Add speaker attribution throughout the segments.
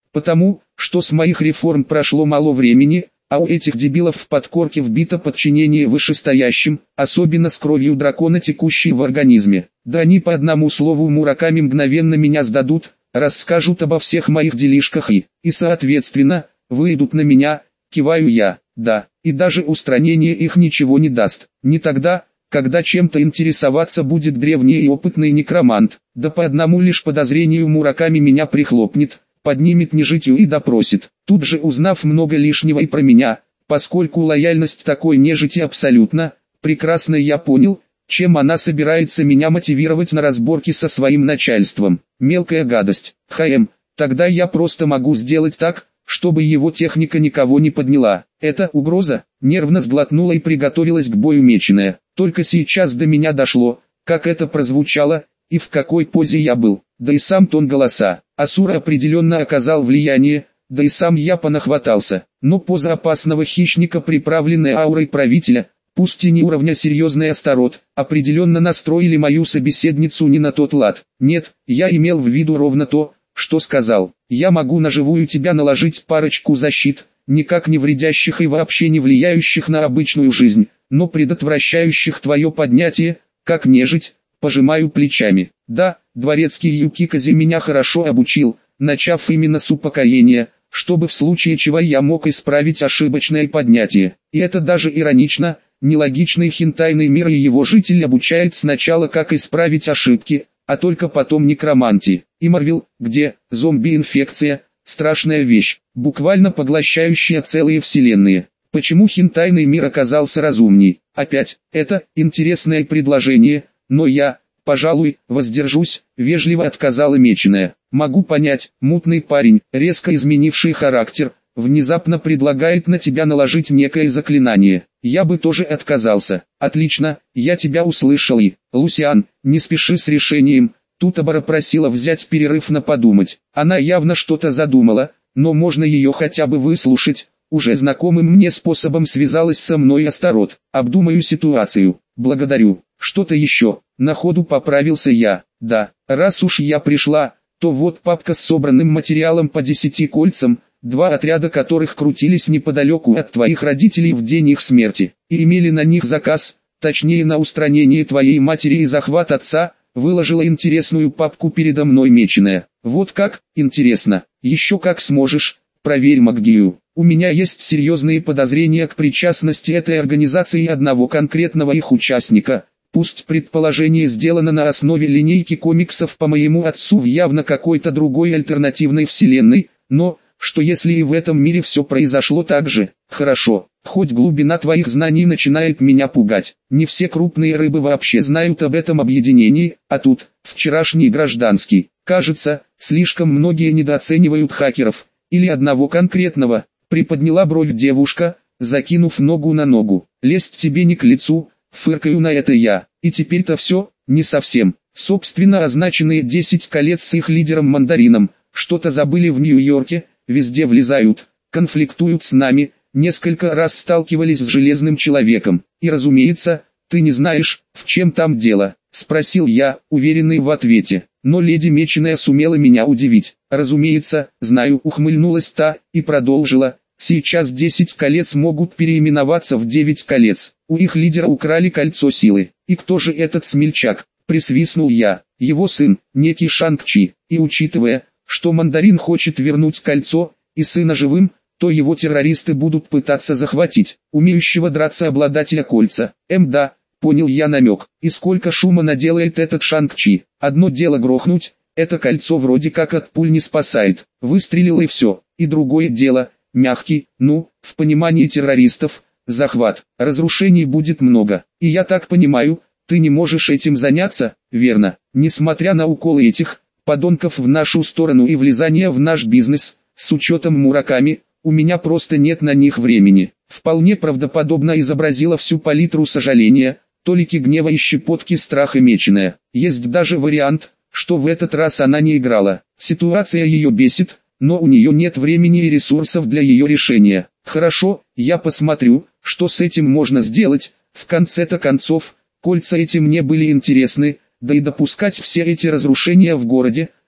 Speaker 1: Потому, что с моих реформ прошло мало времени, а у этих дебилов в подкорке вбито подчинение вышестоящим, особенно с кровью дракона, текущей в организме. Да они по одному слову Мураками мгновенно меня сдадут, расскажут обо всех моих делишках и соответственно, выйдут на меня, киваю я, да, и даже устранение их ничего не даст. Не тогда, когда чем-то интересоваться будет древний и опытный некромант, да по одному лишь подозрению Мураками меня прихлопнет, поднимет нежитью и допросит, тут же узнав много лишнего и про меня, поскольку лояльность такой нежити абсолютно, прекрасно я понял, чем она собирается меня мотивировать на разборки со своим начальством. Мелкая гадость. Тогда я просто могу сделать так, чтобы его техника никого не подняла. Это угроза. Нервно сглотнула и приготовилась к бою меченая. Только сейчас до меня дошло, как это прозвучало, и в какой позе я был. Да и сам тон голоса. Асура определенно оказал влияние, да и сам я понахватался. Но поза опасного хищника, приправленная аурой правителя, пусть и не уровня серьезный Астарот, определенно настроили мою собеседницу не на тот лад. Нет, я имел в виду ровно то, что сказал. Я могу на живую тебя наложить парочку защит, никак не вредящих и вообще не влияющих на обычную жизнь, но предотвращающих твое поднятие, как нежить. Пожимаю плечами. Да, дворецкий Юкикази меня хорошо обучил, начав именно с упокоения, чтобы в случае чего я мог исправить ошибочное поднятие. И это даже иронично, нелогичный хентайный мир и его житель обучает сначала как исправить ошибки, а только потом некромантии. И Марвел, где зомби-инфекция, страшная вещь, буквально поглощающая целые вселенные. Почему хентайный мир оказался разумней? Опять, это интересное предложение. Но я, пожалуй, воздержусь, вежливо отказала меченая. Могу понять, мутный парень, резко изменивший характер, внезапно предлагает на тебя наложить некое заклинание. Я бы тоже отказался. Отлично, я тебя услышал и, Лусиан, не спеши с решением. Тут Абара просила взять перерыв на подумать. Она явно что-то задумала, но можно ее хотя бы выслушать. Уже знакомым мне способом связалась со мной Астарот. Обдумаю ситуацию. Благодарю. Что-то еще, на ходу поправился я. Да, раз уж я пришла, то вот папка с собранным материалом по 10 кольцам, 2 отряда которых крутились неподалеку от твоих родителей в день их смерти, и имели на них заказ, точнее на устранение твоей матери и захват отца, выложила интересную папку передо мной меченая. Вот как, интересно, еще как сможешь, проверь магию. У меня есть серьезные подозрения к причастности этой организации одного конкретного их участника. Пусть предположение сделано на основе линейки комиксов по моему отцу в явно какой-то другой альтернативной вселенной, но, что если и в этом мире все произошло так же? Хорошо, хоть глубина твоих знаний начинает меня пугать. Не все крупные рыбы вообще знают об этом объединении, а тут, вчерашний гражданский. Кажется, слишком многие недооценивают хакеров, или одного конкретного. Приподняла бровь девушка, закинув ногу на ногу. Лезть тебе не к лицу. Фыркаю на это я. И теперь-то все, не совсем. Собственно, означенные 10 колец с их лидером Мандарином, что-то забыли в Нью-Йорке, везде влезают, конфликтуют с нами, несколько раз сталкивались с Железным Человеком. И разумеется, ты не знаешь, в чем там дело, спросил я, уверенный в ответе. Но леди Меченая сумела меня удивить. Разумеется, знаю, ухмыльнулась та, и продолжила. Сейчас 10 колец могут переименоваться в 9 колец. У их лидера украли кольцо силы. И кто же этот смельчак? Присвистнул я. Его сын, некий Шанг-Чи. И учитывая, что Мандарин хочет вернуть кольцо, и сына живым, то его террористы будут пытаться захватить умеющего драться обладателя кольца. Да, понял я намек. И сколько шума наделает этот Шанг-Чи. Одно дело грохнуть, это кольцо вроде как от пуль не спасает. Выстрелил и все. И другое дело, мягкий, в понимании террористов, захват. Разрушений будет много. И я так понимаю, ты не можешь этим заняться, верно? Несмотря на уколы этих подонков в нашу сторону и влезание в наш бизнес, с учетом Мураками, у меня просто нет на них времени. Вполне правдоподобно изобразила всю палитру сожаления, толики гнева и щепотки страха меченая. Есть даже вариант, что в этот раз она не играла. Ситуация ее бесит, но у нее нет времени и ресурсов для ее решения. Хорошо, я посмотрю, что с этим можно сделать. В конце-то концов, кольца эти мне были интересны, да и допускать все эти разрушения в городе,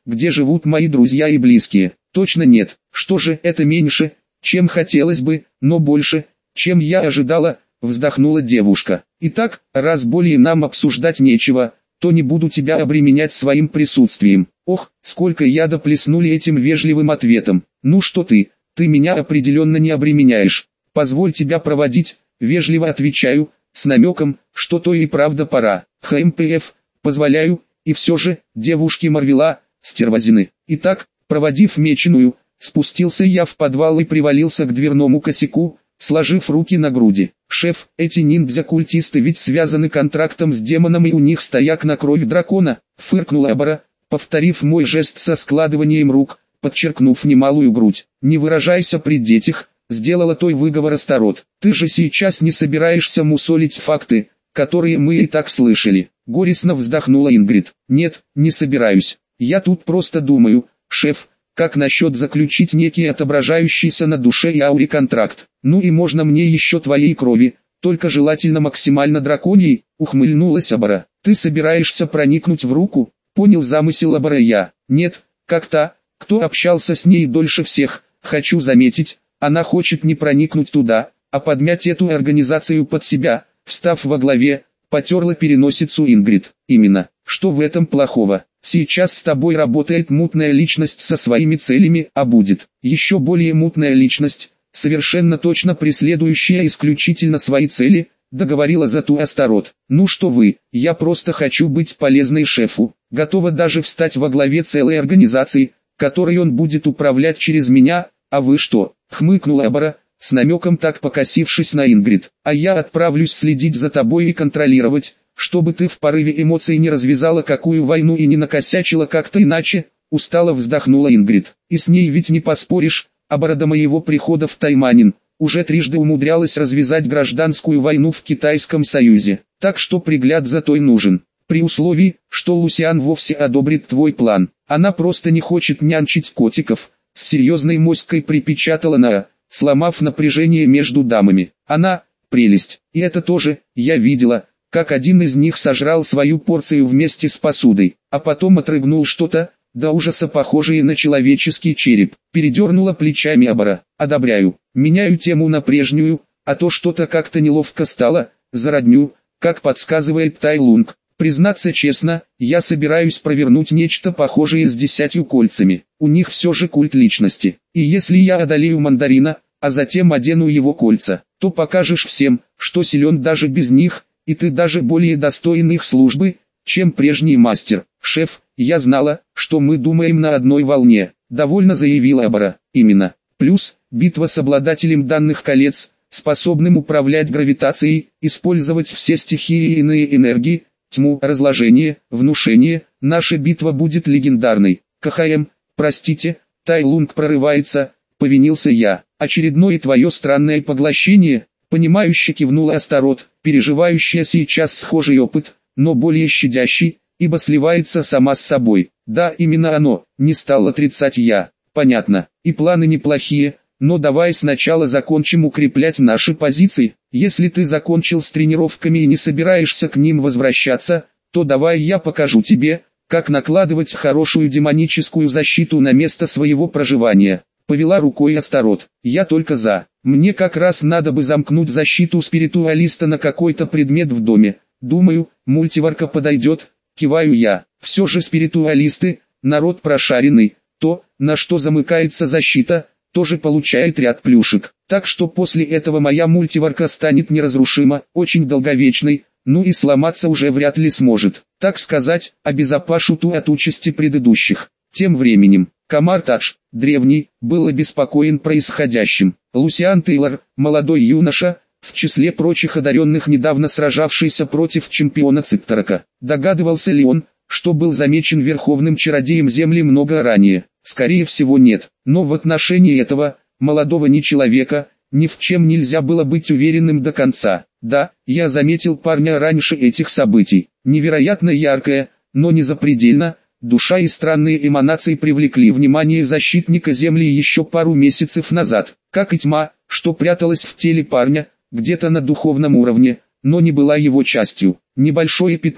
Speaker 1: где живут мои друзья и близкие. Точно нет. Что же, это меньше, чем хотелось бы, но больше, чем я ожидала, вздохнула девушка. Итак, раз более нам обсуждать нечего, то не буду тебя обременять своим присутствием. Ох, сколько яда плеснули этим вежливым ответом. Ну что ты меня определенно не обременяешь. Позволь тебя проводить, вежливо отвечаю, с намеком, что то и правда пора. ХМПФ, позволяю, и все же, девушки Марвела, стервозины. Итак, проводив меченую, спустился я в подвал и привалился к дверному косяку, сложив руки на груди. «Шеф, эти ниндзя-культисты ведь связаны контрактом с демоном и у них стояк на кровь дракона», фыркнула Абара, повторив мой жест со складыванием рук, подчеркнув немалую грудь. «Не выражайся при детях», сделала той выговор Астарот. «Ты же сейчас не собираешься мусолить факты, которые мы и так слышали». Горестно вздохнула Ингрид. «Нет, не собираюсь. Я тут просто думаю, шеф, как насчет заключить некий отображающийся на душе и ауре контракт? Ну и можно мне еще твоей крови, только желательно максимально драконьей», ухмыльнулась Абара. «Ты собираешься проникнуть в руку?» Понял замысел Абара я. «Нет, как та, кто общался с ней дольше всех, хочу заметить, она хочет не проникнуть туда, а подмять эту организацию под себя», встав во главе, потерла переносицу Ингрид. «Именно, что в этом плохого? Сейчас с тобой работает мутная личность со своими целями, а будет еще более мутная личность, совершенно точно преследующая исключительно свои цели», договорила Зату Астарот. «Ну что вы, я просто хочу быть полезной шефу, готова даже встать во главе целой организации, которой он будет управлять через меня, а вы что?» хмыкнула Абара, с намеком так покосившись на Ингрид. «А я отправлюсь следить за тобой и контролировать, чтобы ты в порыве эмоций не развязала какую войну и не накосячила как-то иначе», устало вздохнула Ингрид. «И с ней ведь не поспоришь, Абара до моего прихода в Тайманин уже трижды умудрялась развязать гражданскую войну в Китайском Союзе, так что пригляд за той нужен. При условии, что Лусиан вовсе одобрит твой план. Она просто не хочет нянчить котиков», с серьезной моськой припечатала Наа, сломав напряжение между дамами. «Она, прелесть, и это тоже, я видела, как один из них сожрал свою порцию вместе с посудой, а потом отрыгнул что-то, до ужаса похожее на человеческий череп», передернула плечами Абара. «Одобряю, меняю тему на прежнюю, а то что-то как-то неловко стало, за родню, как подсказывает Тайлунг. Признаться честно, я собираюсь провернуть нечто похожее с 10 кольцами. У них все же культ личности. И если я одолею мандарина, а затем одену его кольца, то покажешь всем, что силен даже без них, и ты даже более достоин их службы, чем прежний мастер. Шеф, я знала, что мы думаем на одной волне», довольно заявила Абара. «Именно. Плюс, битва с обладателем данных колец, способным управлять гравитацией, использовать все стихии и иные энергии, тьму, разложение, внушение, наша битва будет легендарной». «КХМ, простите, Тайлунг прорывается», повинился я. «Очередное твое странное поглощение», понимающе кивнула Астарот, переживающая сейчас схожий опыт, но более щадящий, ибо сливается сама с собой. «Да, именно оно», не стал отрицать я. «Понятно, и планы неплохие, но давай сначала закончим укреплять наши позиции. Если ты закончил с тренировками и не собираешься к ним возвращаться, то давай я покажу тебе, как накладывать хорошую демоническую защиту на место своего проживания». Повела рукой Астарот. «Я только за. Мне как раз надо бы замкнуть защиту спиритуалиста на какой-то предмет в доме. Думаю, мультиварка подойдет», киваю я. «Все же спиритуалисты, народ прошаренный, то, на что замыкается защита, тоже получает ряд плюшек. Так что после этого моя мультиварка станет неразрушима, очень долговечной, ну и сломаться уже вряд ли сможет. Так сказать, обезопашу ту от участи предыдущих». Тем временем, Камар-Тадж, древний, был обеспокоен происходящим. Лусиан Тейлор, молодой юноша, в числе прочих одаренных недавно сражавшийся против чемпиона Цикторока. Догадывался ли он, что был замечен верховным чародеем Земли много ранее? Скорее всего нет, но в отношении этого, молодого нечеловека, ни в чем нельзя было быть уверенным до конца. Да, я заметил парня раньше этих событий. Невероятно яркая, но не запредельно, душа и странные эманации привлекли внимание защитника Земли еще пару месяцев назад, как и тьма, что пряталась в теле парня, где-то на духовном уровне, но не была его частью. Небольшое пятно,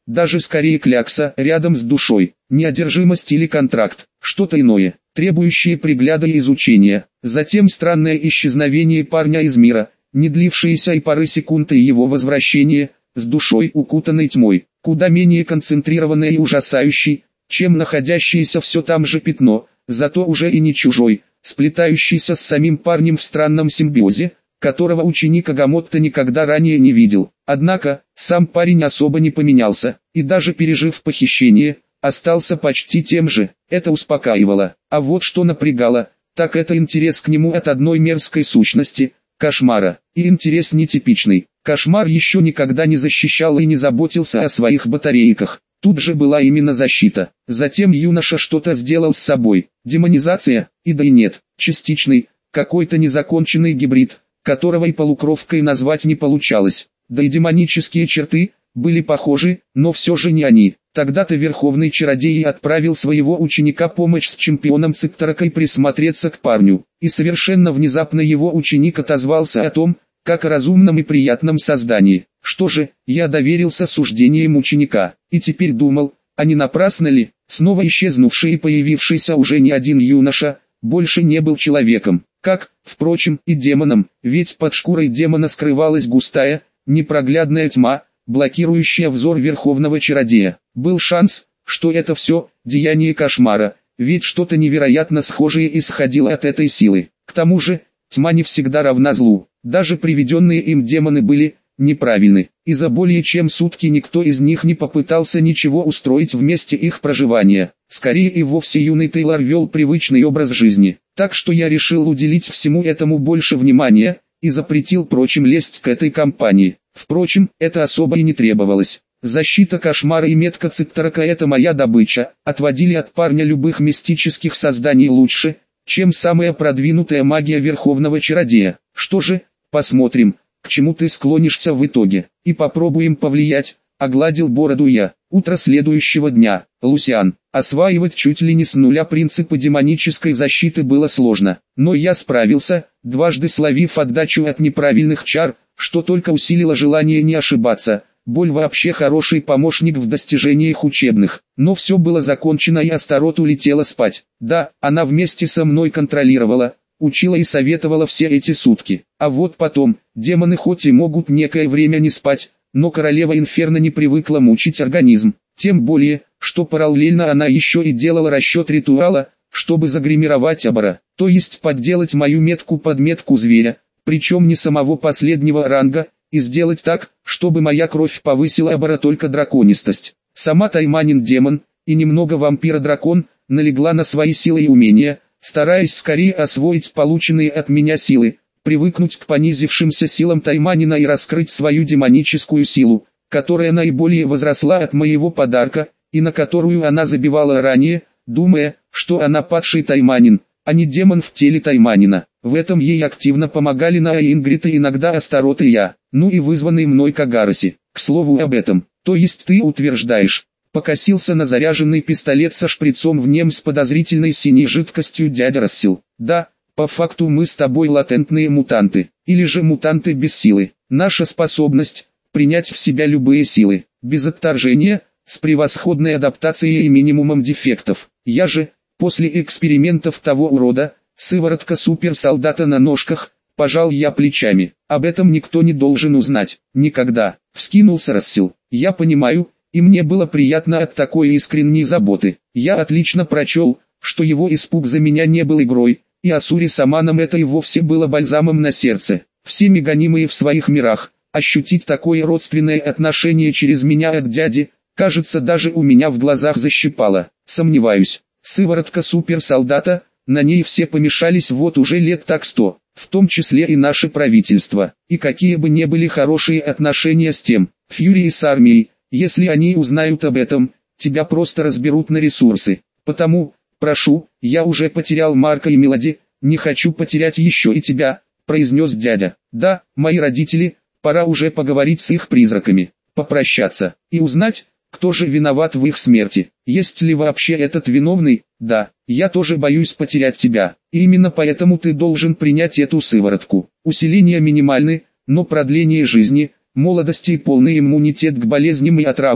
Speaker 1: даже скорее клякса рядом с душой, неодержимость или контракт, что-то иное, требующее пригляда и изучения. Затем странное исчезновение парня из мира, не длившееся и пары секунд, и его возвращение, с душой укутанной тьмой, куда менее концентрированной и ужасающей, чем находящееся все там же пятно, зато уже и не чужой, сплетающийся с самим парнем в странном симбиозе, которого ученик Агамотто никогда ранее не видел. Однако, сам парень особо не поменялся, и даже пережив похищение, остался почти тем же. Это успокаивало. А вот что напрягало, так это интерес к нему от одной мерзкой сущности – Кошмара. И интерес нетипичный. Кошмар еще никогда не защищал и не заботился о своих батарейках. Тут же была именно защита. Затем юноша что-то сделал с собой. Демонизация, и да и нет, частичный, какой-то незаконченный гибрид, которого и полукровкой назвать не получалось. Да и демонические черты были похожи, но все же не они. Тогда-то Верховный Чародей отправил своего ученика помочь с чемпионом Цикторокой присмотреться к парню. И совершенно внезапно его ученик отозвался о том, как о разумном и приятном создании. Что же, я доверился суждениям ученика, и теперь думал, а не напрасно ли, снова исчезнувший и появившийся уже не один юноша, больше не был человеком, как, впрочем, и демоном, ведь под шкурой демона скрывалась густая, непроглядная тьма, блокирующая взор Верховного Чародея. Был шанс, что это все деяние кошмара, ведь что-то невероятно схожее исходило от этой силы. К тому же, тьма не всегда равна злу, даже приведенные им демоны были неправильны, и за более чем сутки никто из них не попытался ничего устроить в месте их проживания. Скорее и вовсе юный Тейлор вел привычный образ жизни, так что я решил уделить всему этому больше внимания, и запретил прочим лезть к этой компании. Впрочем, это особо и не требовалось. Защита Кошмара и метка Цикторока — это моя добыча, отводили от парня любых мистических созданий лучше, чем самая продвинутая магия Верховного Чародея. Что же, посмотрим, к чему ты склонишься в итоге, и попробуем повлиять, огладил бороду я. Утро следующего дня. Лусиан. Осваивать чуть ли не с нуля принципы демонической защиты было сложно, но я справился, дважды словив отдачу от неправильных чар, что только усилило желание не ошибаться. Боль вообще хороший помощник в достижениях учебных, но все было закончено и Астарот улетела спать. Да, она вместе со мной контролировала, учила и советовала все эти сутки. А вот потом, демоны хоть и могут некое время не спать, но королева Инферно не привыкла мучить организм. Тем более, что параллельно она еще и делала расчет ритуала, чтобы загримировать Абора, то есть подделать мою метку под метку зверя, причем не самого последнего ранга, и сделать так, чтобы моя кровь повысила Абора только драконистость. Сама Тайманин демон, и немного вампира-дракон, налегла на свои силы и умения, стараясь скорее освоить полученные от меня силы, привыкнуть к понизившимся силам Тайманина и раскрыть свою демоническую силу, которая наиболее возросла от моего подарка, и на которую она забивала ранее, думая, что она падший Тайманин, а не демон в теле Тайманина. В этом ей активно помогали Наа и Ингрид и иногда Астарот и я, ну и вызванный мной Кагароси. К слову об этом, то есть ты утверждаешь, покосился на заряженный пистолет со шприцом в нем с подозрительной синей жидкостью дядя Рассел. Да, по факту мы с тобой латентные мутанты, или же мутанты без силы. Наша способность принять в себя любые силы, без отторжения, с превосходной адаптацией и минимумом дефектов. Я же, после экспериментов того урода, сыворотка суперсолдата на ножках, пожал я плечами. Об этом никто не должен узнать. Никогда. Вскинулся Рассел. Я понимаю, и мне было приятно от такой искренней заботы. Я отлично прочел, что его испуг за меня не был игрой, и Асури Саманам это и вовсе было бальзамом на сердце. Все гонимые в своих мирах, ощутить такое родственное отношение через меня от дяди, кажется, даже у меня в глазах защипало. Сомневаюсь. Сыворотка суперсолдата, на ней все помешались вот уже лет так 100, в том числе и наше правительство. И какие бы ни были хорошие отношения с тем, Фьюри и с армией, если они узнают об этом, тебя просто разберут на ресурсы. Потому, прошу, я уже потерял Марка и Мелоди, не хочу потерять еще и тебя, произнес дядя. Да, мои родители, пора уже поговорить с их призраками, попрощаться, и узнать, кто же виноват в их смерти. Есть ли вообще этот виновный? Да, я тоже боюсь потерять тебя, и именно поэтому ты должен принять эту сыворотку. Усиления минимальны, но продление жизни, молодости и полный иммунитет к болезням и отравам,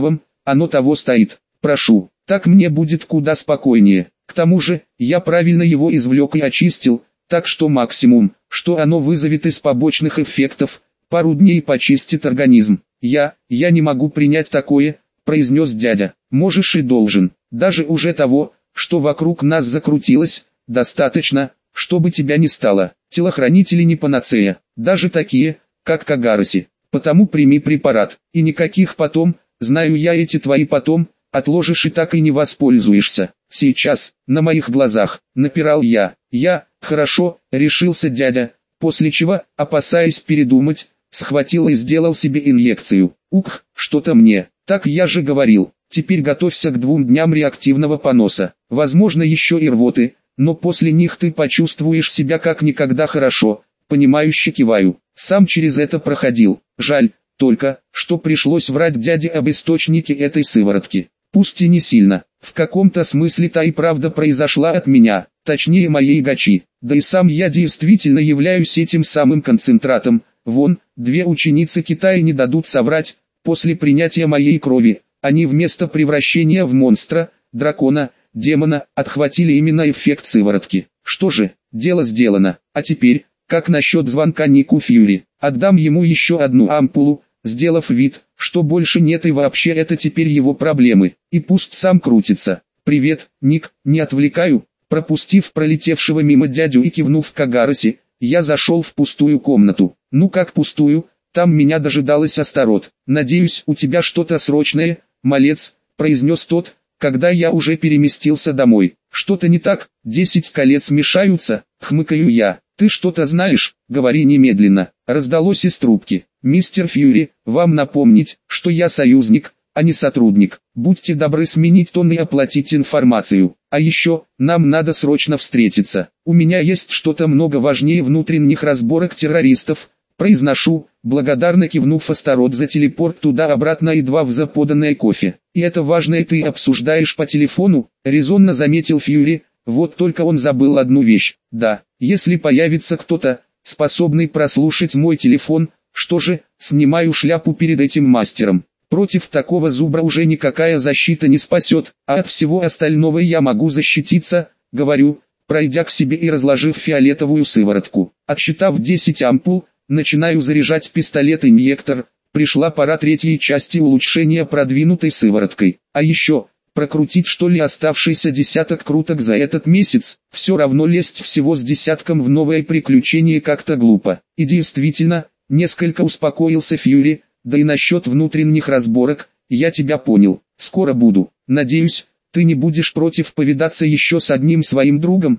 Speaker 1: оно того стоит. Прошу, так мне будет куда спокойнее. К тому же, я правильно его извлек и очистил, так что максимум, что оно вызовет из побочных эффектов, пару дней почистит организм. Я не могу принять такое, произнес дядя. Можешь и должен. Даже уже того, что вокруг нас закрутилось, достаточно, чтобы тебя не стало. Телохранители не панацея, даже такие, как Кагароси. Потому прими препарат, и никаких потом, знаю я эти твои потом, отложишь и так и не воспользуешься. Сейчас, на моих глазах, напирал я. Хорошо, решился дядя, после чего, опасаясь передумать, схватил и сделал себе инъекцию. Ух, что-то мне, так я же говорил. Теперь готовься к 2 дням реактивного поноса, возможно еще и рвоты, но после них ты почувствуешь себя как никогда хорошо. Понимающе киваю, сам через это проходил. Жаль, только, что пришлось врать дяде об источнике этой сыворотки. Пусть и не сильно, в каком-то смысле та и правда произошла от меня, точнее моей гачи. Да и сам я действительно являюсь этим самым концентратом. Вон, 2 ученицы Китая не дадут соврать, после принятия моей крови, они вместо превращения в монстра, дракона, демона, отхватили именно эффект сыворотки. Что же, дело сделано. А теперь, как насчет звонка Нику Фьюри? Отдам ему еще одну ампулу, сделав вид, что больше нет и вообще это теперь его проблемы, и пусть сам крутится. «Привет, Ник, не отвлекаю?» Пропустив пролетевшего мимо дядю и кивнув Кагароси, я зашел в пустую комнату. Ну как пустую, там меня дожидалась Астарот. «Надеюсь, у тебя что-то срочное, малец», произнес тот, когда я уже переместился домой. «Что-то не так, 10 колец мешаются», хмыкаю я. «Ты что-то знаешь? Говори немедленно», раздалось из трубки. «Мистер Фьюри, вам напомнить, что я союзник, а не сотрудник. Будьте добры сменить тон и оплатить информацию. А еще, нам надо срочно встретиться. У меня есть что-то много важнее внутренних разборок террористов», произношу, благодарно кивнув Астарот за телепорт туда-обратно и 2 в поданное кофе. «И это важное ты обсуждаешь по телефону», резонно заметил Фьюри. Вот только он забыл одну вещь. Да, если появится кто-то, способный прослушать мой телефон, что же, снимаю шляпу перед этим мастером. Против такого зубра уже никакая защита не спасет, а от всего остального я могу защититься, говорю, пройдя к себе и разложив фиолетовую сыворотку. Отсчитав 10 ампул, начинаю заряжать пистолет-инъектор. Пришла пора 3-й части улучшения продвинутой сывороткой. А еще, прокрутить что ли оставшийся десяток круток за этот месяц, все равно лезть всего с десятком в новое приключение как-то глупо. И действительно, несколько успокоился Фьюри, да и насчет внутренних разборок, я тебя понял, скоро буду. Надеюсь, ты не будешь против повидаться еще с одним своим другом.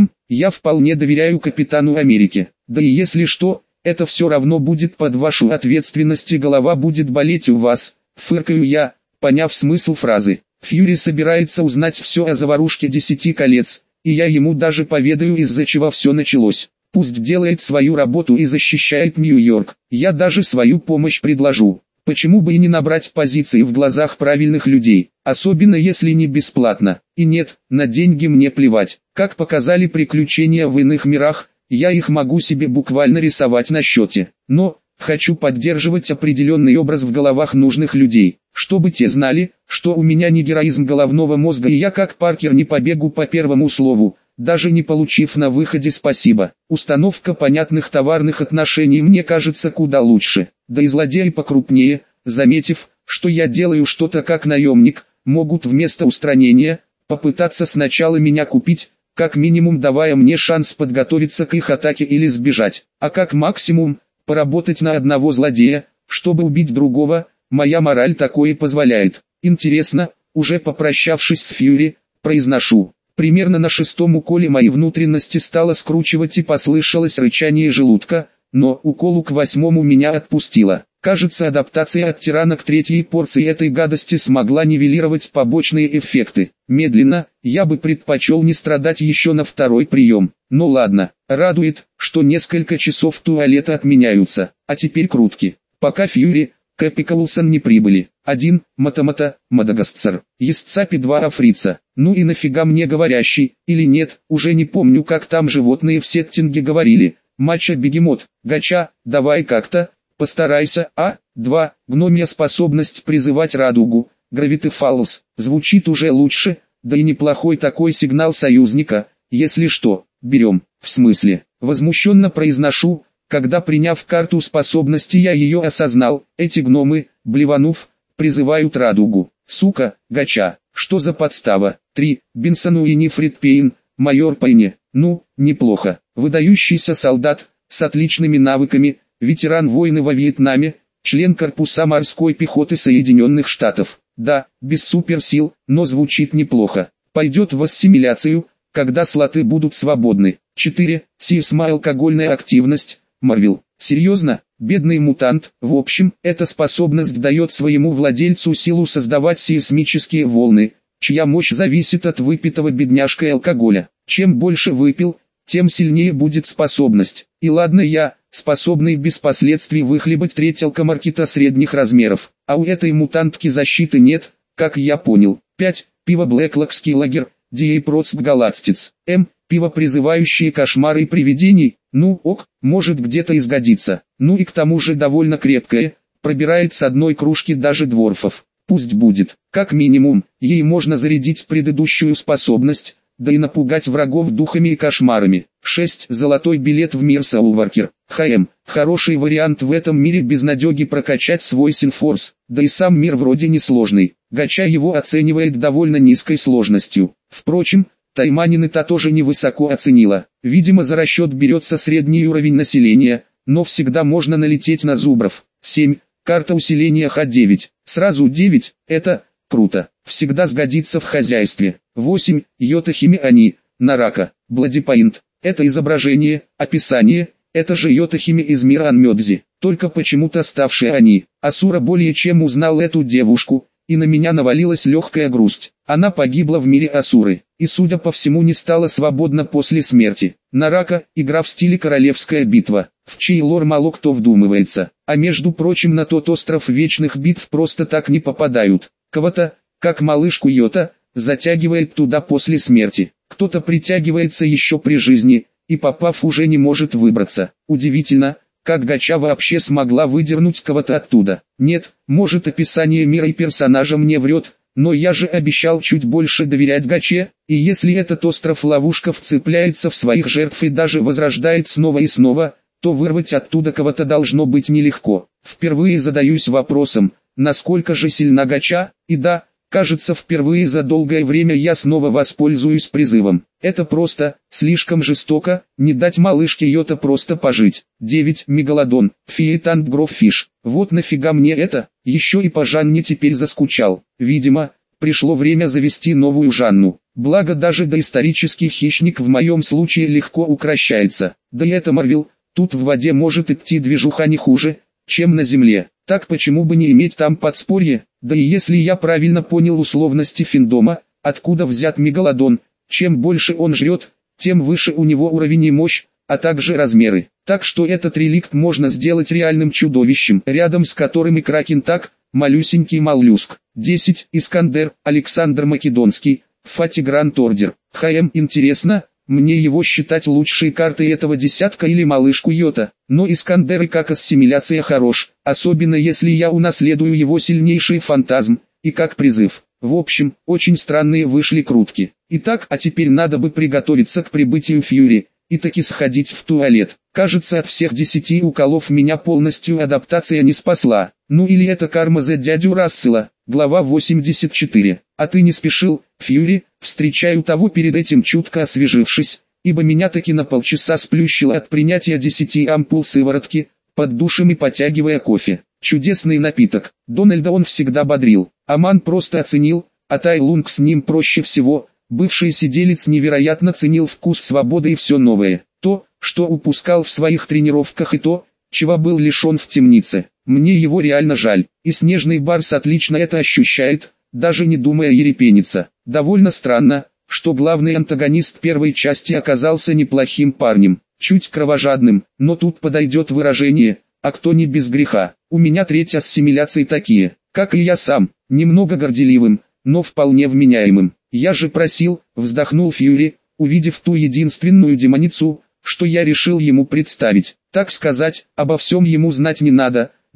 Speaker 1: Я вполне доверяю капитану Америки, да и если что, это все равно будет под вашу ответственность и голова будет болеть у вас, фыркаю я, поняв смысл фразы. Фьюри собирается узнать все о заварушке 10 колец, и я ему даже поведаю, из-за чего все началось. Пусть делает свою работу и защищает Нью-Йорк, я даже свою помощь предложу. Почему бы и не набрать позиции в глазах правильных людей, особенно если не бесплатно. И нет, на деньги мне плевать. Как показали приключения в иных мирах, я их могу себе буквально рисовать на счете. Но, хочу поддерживать определенный образ в головах нужных людей, чтобы те знали, что у меня не героизм головного мозга и я как Паркер не побегу по первому слову, даже не получив на выходе спасибо. Установка понятных товарных отношений мне кажется куда лучше. Да и злодеи покрупнее, заметив, что я делаю что-то как наемник, могут вместо устранения, попытаться сначала меня купить, как минимум давая мне шанс подготовиться к их атаке или сбежать, а как максимум, поработать на одного злодея, чтобы убить другого. Моя мораль такое позволяет. Интересно, уже попрощавшись с Фьюри, произношу. Примерно на 6-м уколе мои внутренности стало скручивать и послышалось рычание желудка, но уколу к 8-му меня отпустило. Кажется, адаптация от тирана к 3-й порции этой гадости смогла нивелировать побочные эффекты. Медленно, я бы предпочел не страдать еще на 2-й прием. Но ладно, радует, что несколько часов туалета отменяются. А теперь крутки. Пока Фьюри, Кэп и Коулсон не прибыли. 1. Матамата, Мадагаскар. Есцапи 2 Африца. Ну и нафига мне говорящий, или нет, уже не помню как там животные в сеттинге говорили. Мача-бегемот, гача, давай как-то, постарайся. 2. Гномья способность призывать радугу. Gravity Falls, звучит уже лучше, да и неплохой такой сигнал союзника, если что, берем, в смысле, возмущенно произношу, когда приняв карту способности я ее осознал, эти гномы, блеванув, призывают радугу, сука, гача, что за подстава, 3, Бенсон Уинифрид Пейн, майор Пейне, ну, неплохо, выдающийся солдат, с отличными навыками, ветеран войны во Вьетнаме, член корпуса морской пехоты Соединенных Штатов. Да, без суперсил, но звучит неплохо. Пойдет в ассимиляцию, когда слоты будут свободны. 4. Сисма алкогольная активность. Марвел. Серьезно? Бедный мутант. В общем, эта способность дает своему владельцу силу создавать сейсмические волны, чья мощь зависит от выпитого бедняжкой алкоголя. Чем больше выпил, тем сильнее будет способность. И ладно я, способный без последствий выхлебать треть алкомаркета средних размеров, а у этой мутантки защиты нет, как я понял. 5. Пиво Блэклокский лагерь, Диэйпроцт Галацтиц. М. Пиво призывающие кошмары и привидений, ну ок, может где-то изгодится. Ну и к тому же довольно крепкое, пробирает с одной кружки даже дворфов. Пусть будет, как минимум, ей можно зарядить предыдущую способность, да и напугать врагов духами и кошмарами. 6. Золотой билет в мир Соулваркер. ХМ. Хороший вариант в этом мире безнадеги прокачать свой Синфорс, да и сам мир вроде несложный. Гача его оценивает довольно низкой сложностью. Впрочем, Тайманин-то тоже невысоко оценила. Видимо за расчет берется средний уровень населения, но всегда можно налететь на зубров. 7. Карта усиления Х9. Сразу 9, это круто. Всегда сгодится в хозяйстве. 8. Йотахими они, Нарака, Бладипоинт. Это изображение, описание, это же Йотахими из мира Анмёдзи, только почему-то ставшие они. Асура более чем узнал эту девушку, и на меня навалилась легкая грусть. Она погибла в мире Асуры, и судя по всему не стала свободна после смерти. Нарака, игра в стиле королевская битва, в чей лор мало кто вдумывается. А между прочим на тот остров вечных битв просто так не попадают. Кого-то, как малышку Йота, затягивает туда после смерти. Кто-то притягивается еще при жизни, и попав уже не может выбраться. Удивительно, как Гача вообще смогла выдернуть кого-то оттуда. Нет, может описание мира и персонажа мне врет, но я же обещал чуть больше доверять Гаче, и если этот остров-ловушка вцепляется в своих жертв и даже возрождает снова и снова, то вырвать оттуда кого-то должно быть нелегко. Впервые задаюсь вопросом, насколько же сильна Гача, и да, кажется впервые за долгое время я снова воспользуюсь призывом. Это просто, слишком жестоко, не дать малышке Йота просто пожить. 9. Мегалодон, Фиетант Гроффиш. Вот нафига мне это, еще и по Жанне теперь заскучал. Видимо, пришло время завести новую Жанну. Благо даже доисторический хищник в моем случае легко укрощается. Да и это Марвел, тут в воде может идти движуха не хуже, чем на земле. Так почему бы не иметь там подспорье? Да и если я правильно понял условности финдома, откуда взят мегалодон, чем больше он жрет, тем выше у него уровень и мощь, а также размеры. Так что этот реликт можно сделать реальным чудовищем, рядом с которым и кракен так, малюсенький моллюск. 10. Искандер, Александр Македонский, Фати Гранд Ордер. ХМ интересно, мне его считать лучшей картой этого десятка или малышку Йота, но Искандер и как ассимиляция хорош, особенно если я унаследую его сильнейший фантазм, и как призыв. В общем, очень странные вышли крутки. Итак, а теперь надо бы приготовиться к прибытию Фьюри, и таки сходить в туалет. Кажется, от всех 10 уколов меня полностью адаптация не спасла. Ну или это карма за дядю Рассела. Глава 84. А ты не спешил, Фьюри, встречаю того перед этим чутко освежившись, ибо меня таки на полчаса сплющило от принятия 10 ампул сыворотки, под душем и потягивая кофе. Чудесный напиток. Дональда он всегда бодрил. Аман просто оценил, а Тай Лунг с ним проще всего. Бывший сиделец невероятно ценил вкус свободы и все новое. То, что упускал в своих тренировках и то, чего был лишен в темнице. Мне его реально жаль. И Снежный Барс отлично это ощущает, даже не думая ерепениться. Довольно странно, что главный антагонист первой части оказался неплохим парнем. Чуть кровожадным, но тут подойдет выражение, а кто не без греха. У меня треть ассимиляции такие, как и я сам, немного горделивым, но вполне вменяемым. Я же просил, вздохнул Фьюри, увидев ту единственную демоницу, что я решил ему представить. Так сказать, обо всем ему знать не надо,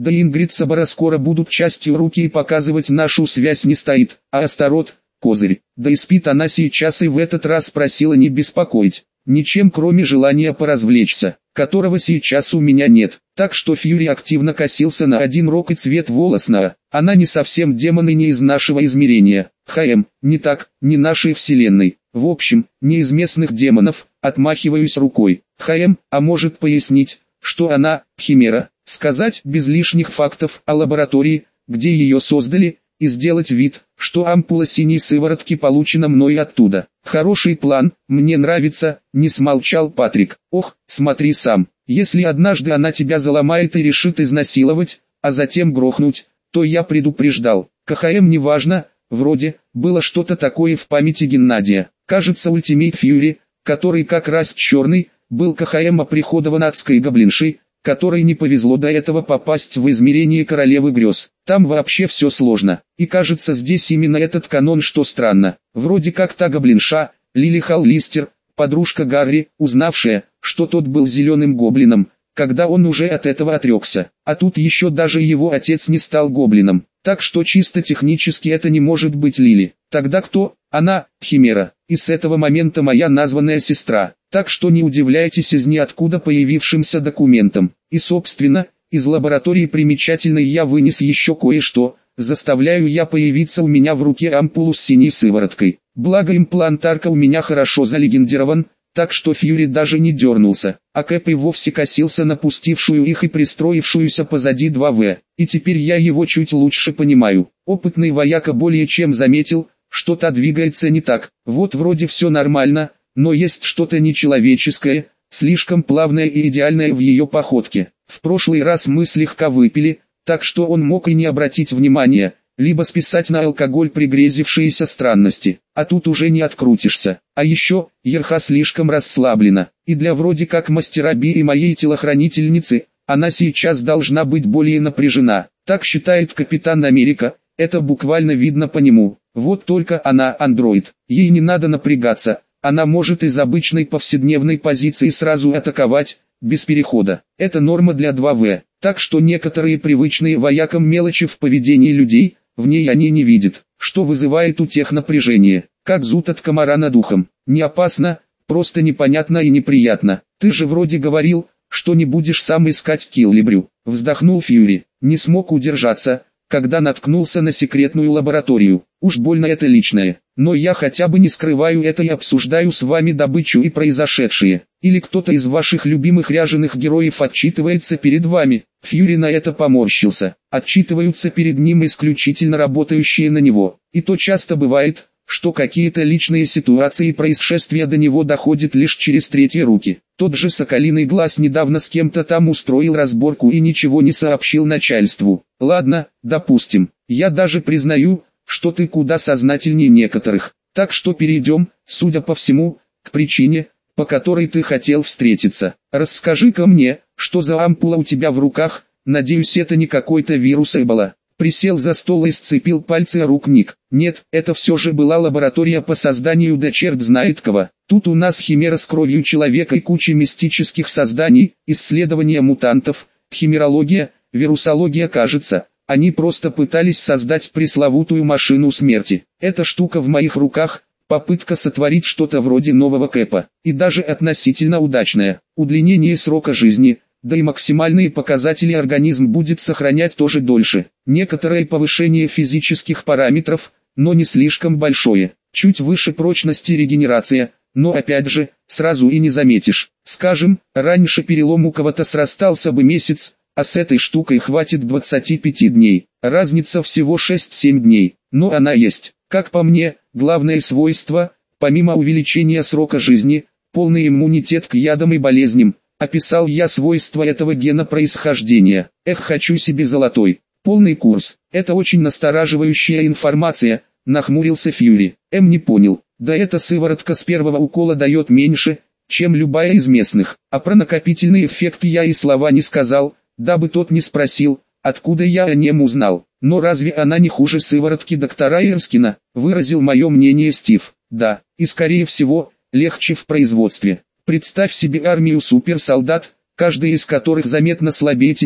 Speaker 1: Да и Ингрид Собора скоро будут частью руки и показывать нашу связь не стоит, а Астарот, козырь. Да и спит она сейчас и в этот раз просила не беспокоить. Ничем кроме желания поразвлечься, которого сейчас у меня нет. Так что Фьюри активно косился на один рог и цвет волос на. Она не совсем демон и не из нашего измерения. Не так, не нашей вселенной. В общем, не из местных демонов, отмахиваюсь рукой. А может пояснить, что она, химера, сказать без лишних фактов о лаборатории, где ее создали, и сделать вид, что ампула синей сыворотки получена мной оттуда. Хороший план, мне нравится, не смолчал Патрик. Ох, смотри сам, если однажды она тебя заломает и решит изнасиловать, а затем грохнуть, то я предупреждал. Неважно, вроде, было что-то такое в памяти Геннадия. Кажется, Ультимейт Фьюри, который как раз черный, был оприходован адской гоблиншей, которой не повезло до этого попасть в измерение королевы грез. Там вообще все сложно. И кажется, здесь именно этот канон, что странно. Вроде как та гоблинша, Лили Халлистер, подружка Гарри, узнавшая, что тот был зеленым гоблином, когда он уже от этого отрекся. А тут еще даже его отец не стал гоблином. Так что чисто технически это не может быть Лили. Тогда кто? Она, химера. И с этого момента моя названная сестра. Так что не удивляйтесь из ниоткуда появившимся документам. И собственно, из лаборатории примечательной я вынес еще кое-что. Заставляю я появиться у меня в руке ампулу с синей сывороткой. Благо имплантарка у меня хорошо залегендирован, так что Фьюри даже не дернулся, а Кэп и вовсе косился на пустившую их и пристроившуюся позади 2В. И теперь я его чуть лучше понимаю. Опытный вояка более чем заметил, что та двигается не так. Вот вроде все нормально, но есть что-то нечеловеческое, слишком плавное и идеальное в ее походке. В прошлый раз мы слегка выпили, так что он мог и не обратить внимания, либо списать на алкоголь пригрезившиеся странности, а тут уже не открутишься. А еще, Ерха слишком расслаблена, и для вроде как мастера Би и моей телохранительницы, она сейчас должна быть более напряжена. Так считает Капитан Америка, это буквально видно по нему. Вот только она андроид, ей не надо напрягаться, она может из обычной повседневной позиции сразу атаковать, без перехода. Это норма для 2В, так что некоторые привычные воякам мелочи в поведении людей, в ней они не видят, что вызывает у тех напряжение, как зуд от комара над ухом. Не опасно, просто непонятно и неприятно. Ты же вроде говорил, что не будешь сам искать Киллибрю. Вздохнул Фьюри, не смог удержаться, когда наткнулся на секретную лабораторию. Уж больно это личное, но я хотя бы не скрываю это и обсуждаю с вами добычу и произошедшее. Или кто-то из ваших любимых ряженых героев отчитывается перед вами. Фьюри на это поморщился. Отчитываются перед ним исключительно работающие на него. И то часто бывает, что какие-то личные ситуации и происшествия до него доходят лишь через третьи руки. Тот же Соколиный Глаз недавно с кем-то там устроил разборку и ничего не сообщил начальству. Ладно, допустим, я даже признаю, что ты куда сознательнее некоторых. Так что перейдем, судя по всему, к причине, по которой ты хотел встретиться. Расскажи-ка мне, что за ампула у тебя в руках, надеюсь это не какой-то вирус Эбола. Присел за стол и сцепил пальцы рук Ник. Нет, это все же была лаборатория по созданию да черт знает кого. Тут у нас химера с кровью человека и куча мистических созданий, исследования мутантов, химерология, вирусология кажется. Они просто пытались создать пресловутую машину смерти. Эта штука в моих руках, попытка сотворить что-то вроде нового Кэпа. И даже относительно удачная. Удлинение срока жизни, да и максимальные показатели организм будет сохранять тоже дольше. Некоторое повышение физических параметров, но не слишком большое. Чуть выше прочности регенерация, но опять же, сразу и не заметишь. Скажем, раньше перелом у кого-то срастался бы месяц, а с этой штукой хватит 25 дней. Разница всего 6-7 дней, но она есть. Как по мне, главное свойство, помимо увеличения срока жизни, полный иммунитет к ядам и болезням. Описал я свойства этого гена происхождения. Хочу себе золотой, полный курс. Это очень настораживающая информация, нахмурился Фьюри. Не понял. Да эта сыворотка с первого укола дает меньше, чем любая из местных. А про накопительный эффект я и слова не сказал, дабы тот не спросил, откуда я о нем узнал. Но разве она не хуже сыворотки доктора Эрскина? Выразил мое мнение Стив. Да, и скорее всего, легче в производстве. Представь себе армию суперсолдат, каждый из которых заметно слабее тебя,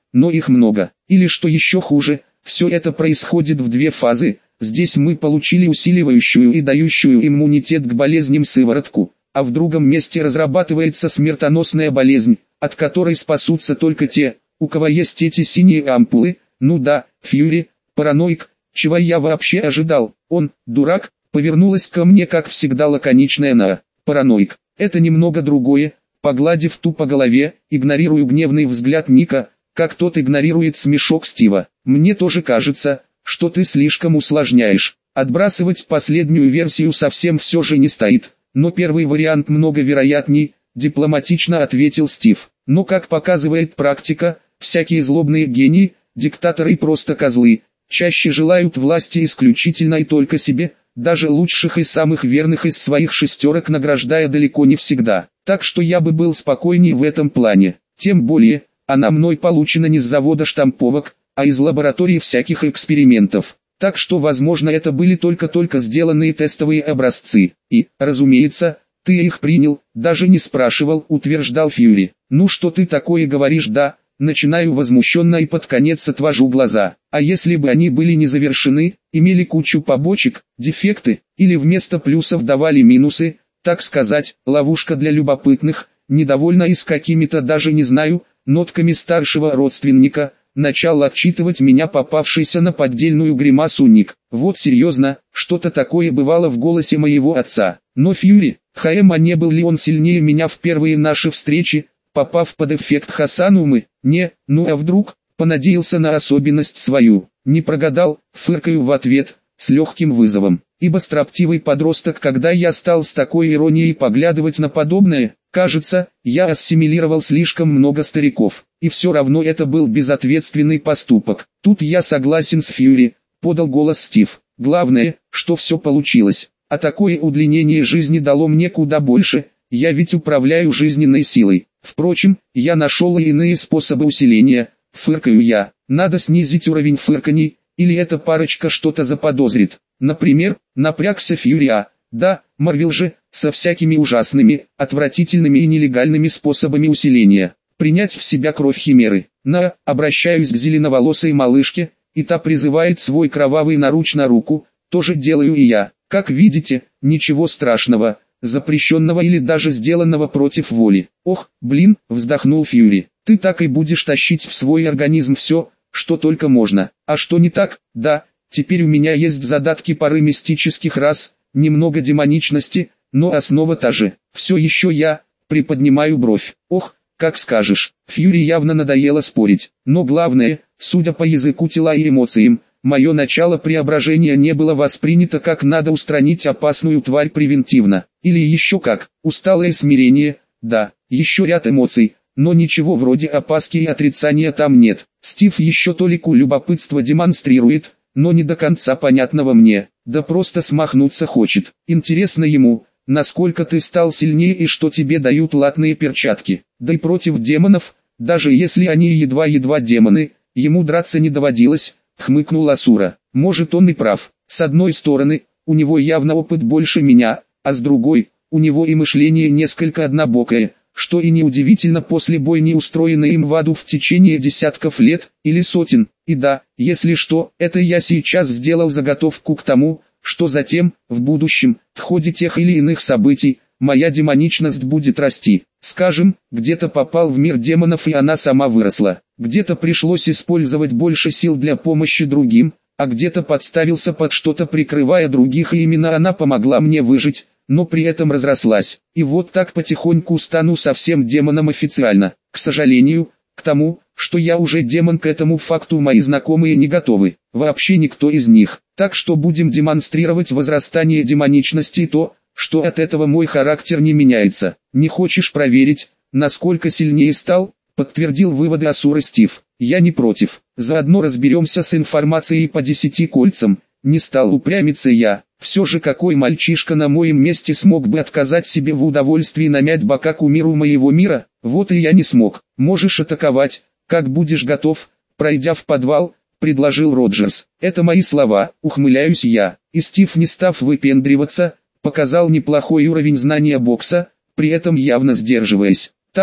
Speaker 1: но их много. Или что еще хуже, все это происходит в две фазы. Здесь мы получили усиливающую и дающую иммунитет к болезням сыворотку, а в другом месте разрабатывается смертоносная болезнь, от которой спасутся только те, у кого есть эти синие ампулы. Ну да, Фьюри, параноик, чего я вообще ожидал? Он, дурак, повернулась ко мне как всегда лаконичная на параноик. Это немного другое. Погладив ту по голове, игнорирую гневный взгляд Ника, как тот игнорирует смешок Стива. Мне тоже кажется, что ты слишком усложняешь. Отбрасывать последнюю версию совсем все же не стоит, но первый вариант много вероятней, дипломатично ответил Стив. Но как показывает практика, всякие злобные гении, диктаторы и просто козлы, чаще желают власти исключительно и только себе, даже лучших и самых верных из своих шестерок награждая далеко не всегда. Так что я бы был спокойнее в этом плане. Тем более, она мной получена не с завода штамповок, а из лаборатории всяких экспериментов. Так что возможно это были только сделанные тестовые образцы. И, разумеется, ты их принял, даже не спрашивал, утверждал Фьюри. Ну что ты такое говоришь, да? Начинаю возмущенно и под конец отвожу глаза. А если бы они были не завершены, имели кучу побочек, дефекты, или вместо плюсов давали минусы, так сказать, ловушка для любопытных, недовольна и с какими-то даже не знаю, нотками старшего родственника, начал отчитывать меня попавшийся на поддельную гримасу Ник. Вот серьезно, что-то такое бывало в голосе моего отца. Но Фьюри, а не был ли он сильнее меня в первые наши встречи, попав под эффект Хасанумы? Не, ну а вдруг, понадеялся на особенность свою. Не прогадал, фыркаю в ответ, с легким вызовом. Ибо строптивый подросток, когда я стал с такой иронией поглядывать на подобное, кажется, я ассимилировал слишком много стариков. И все равно это был безответственный поступок. Тут я согласен с Фьюри, подал голос Стив. Главное, что все получилось. А такое удлинение жизни дало мне куда больше, я ведь управляю жизненной силой. Впрочем, я нашел и иные способы усиления, фыркаю я. Надо снизить уровень фырканий, или эта парочка что-то заподозрит. Например, напрягся Фьюри, да, Марвел же, со всякими ужасными, отвратительными и нелегальными способами усиления. Принять в себя кровь химеры. Обращаюсь к зеленоволосой малышке, и та призывает свой кровавый наруч на руку, тоже делаю и я. Как видите, ничего страшного, запрещенного или даже сделанного против воли. Ох, блин, вздохнул Фьюри, ты так и будешь тащить в свой организм все, что только можно. А что не так? Да, теперь у меня есть задатки пары мистических рас, немного демоничности, но основа та же. Все еще я, приподнимаю бровь. Ох, как скажешь. Фьюри явно надоело спорить. Но главное, судя по языку тела и эмоциям, мое начало преображения не было воспринято как надо устранить опасную тварь превентивно. Или еще как, усталое смирение, да, еще ряд эмоций, но ничего вроде опаски и отрицания там нет. Стив еще толику любопытства демонстрирует, но не до конца понятного мне, да просто смахнуться хочет. Интересно ему, насколько ты стал сильнее и что тебе дают латные перчатки. Да и против демонов, даже если они едва-едва демоны, ему драться не доводилось, хмыкнул Асура. Может он и прав. С одной стороны, у него явно опыт больше меня, а с другой, у него и мышление несколько однобокое, что и неудивительно после бойни, устроенной им в аду в течение десятков лет, или сотен. И да, если что, это я сейчас сделал заготовку к тому, что затем, в будущем, в ходе тех или иных событий, моя демоничность будет расти. Скажем, где-то попал в мир демонов и она сама выросла, где-то пришлось использовать больше сил для помощи другим, а где-то подставился под что-то, прикрывая других, и именно она помогла мне выжить, но при этом разрослась. И вот так потихоньку стану совсем демоном официально. К сожалению, к тому, что я уже демон, к этому факту мои знакомые не готовы, вообще никто из них. Так что будем демонстрировать возрастание демоничности и то, что от этого мой характер не меняется. Не хочешь проверить, насколько сильнее стал? Подтвердил выводы Асуры Стив. Я не против. Заодно разберемся с информацией по 10 кольцам. Не стал упрямиться я. Все же какой мальчишка на моем месте смог бы отказать себе в удовольствии намять бока кумиру моего мира? Вот и я не смог. Можешь атаковать, как будешь готов. Пройдя в подвал, предложил Роджерс. Это мои слова, ухмыляюсь я. И Стив, не став выпендриваться, показал неплохой уровень знания бокса, при этом явно сдерживаясь. Так,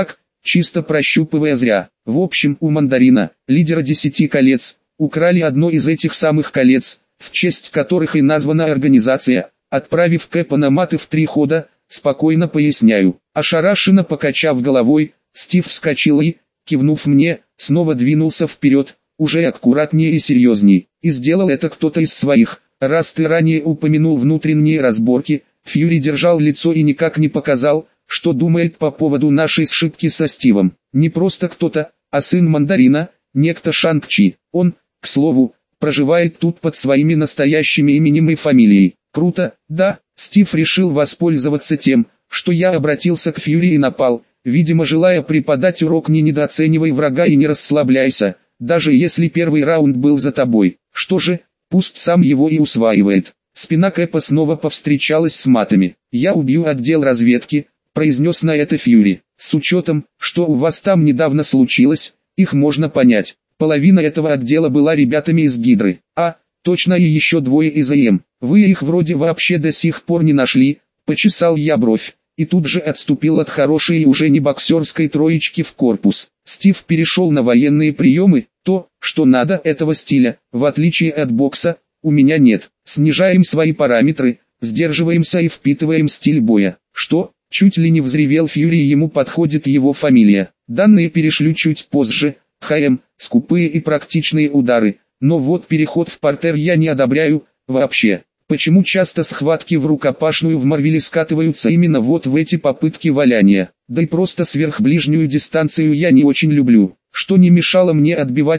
Speaker 1: чисто прощупывая зря. В общем, у Мандарина, лидера 10 колец, украли одно из этих самых колец, в честь которых и названа организация, отправив Кэпа на маты в 3 хода, спокойно поясняю. Ошарашенно покачав головой, Стив вскочил и, кивнув мне, снова двинулся вперед, уже аккуратнее и серьезней. И сделал это кто-то из своих. Раз ты ранее упомянул внутренние разборки, Фьюри держал лицо и никак не показал, что думает по поводу нашей сшибки со Стивом. Не просто кто-то, а сын Мандарина, некто Шанг-Чи. Он, к слову, проживает тут под своими настоящими именем и фамилией. Круто, да? Стив решил воспользоваться тем, что я обратился к Фьюри и напал, видимо желая преподать урок: не недооценивай врага и не расслабляйся, даже если первый раунд был за тобой. Что же, пусть сам его и усваивает. Спина Кэпа снова повстречалась с матами. «Я убью отдел разведки», — произнес на это Фьюри. «С учетом, что у вас там недавно случилось, их можно понять. Половина этого отдела была ребятами из Гидры. А, точно, и еще 2 из АМ. Вы их вроде вообще до сих пор не нашли», — почесал я бровь. И тут же отступил от хорошей и уже не боксерской троечки в корпус. Стив перешел на военные приемы, то, что надо этого стиля, в отличие от бокса, у меня нет. Снижаем свои параметры, сдерживаемся и впитываем стиль боя. Что? Чуть ли не взревел Фьюри, ему подходит его фамилия. Данные перешлю чуть позже. ХМ, скупые и практичные удары. Но вот переход в партер я не одобряю, вообще. Почему часто схватки в рукопашную в Марвеле скатываются именно вот в эти попытки валяния? Да и просто сверхближнюю дистанцию я не очень люблю, что не мешало мне отбивать